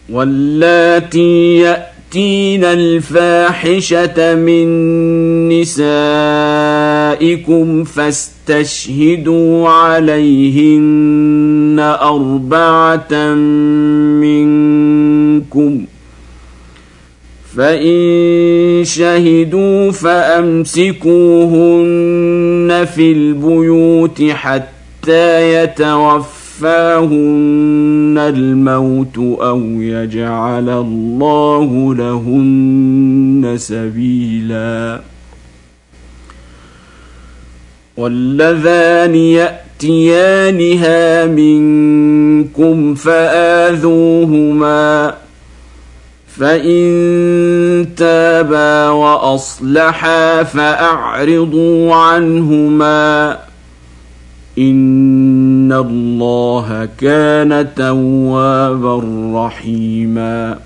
واللاتي يأتين الفاحشة من نسائكم فاستشهدوا عليهن 4 منكم، فإن شهدوا فأمسكوهن في البيوت حتى يتوفاهن الموت أو يجعل الله لهن سبيلا. واللذان يأتيانها منكم فآذوهما، فإن تابا وأصلحا فأعرضوا عنهما، إن الله كان توابا رحيما.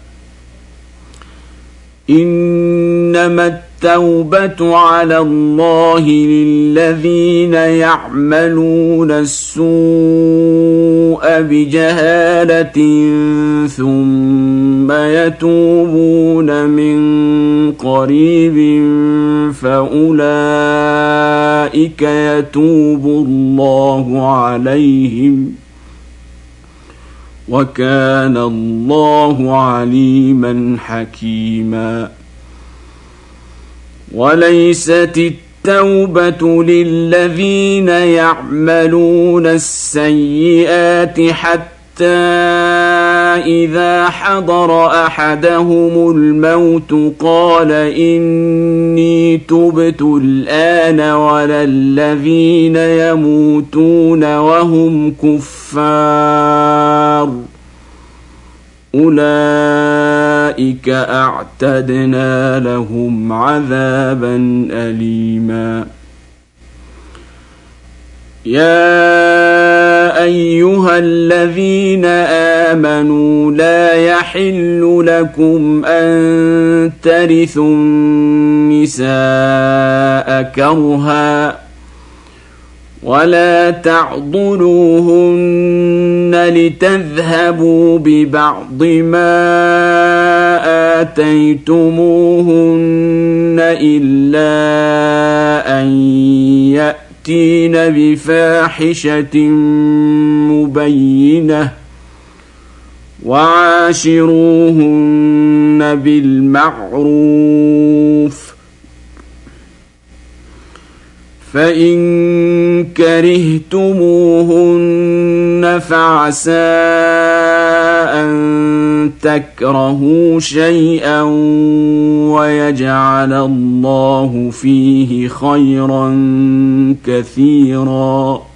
إنما التوبة على الله للذين يعملون السوء بجهالة ثم يتوبون من قريب فأولئك يتوب الله عليهم، وكان الله عليما حكيما. وليست التوبة للذين يعملون السيئات حتى إذا حضر أحدهم الموت قال إني تبت الآن، ولا الذين يموتون وهم كفار، أولئك أعتدنا لهم عذابا أليما. يا أيها الذين آمنوا لا يحل لكم أن ترثوا النساء كرها، ولا تعضلوهن لتذهبوا ببعض ما آتيتموهن إلا أن يأتين بفاحشة مبينة، وعاشروهن بالمعروف، فإن كرهتموهن فعسى أن تكرهوا شيئا ويجعل الله فيه خيرا كثيرا.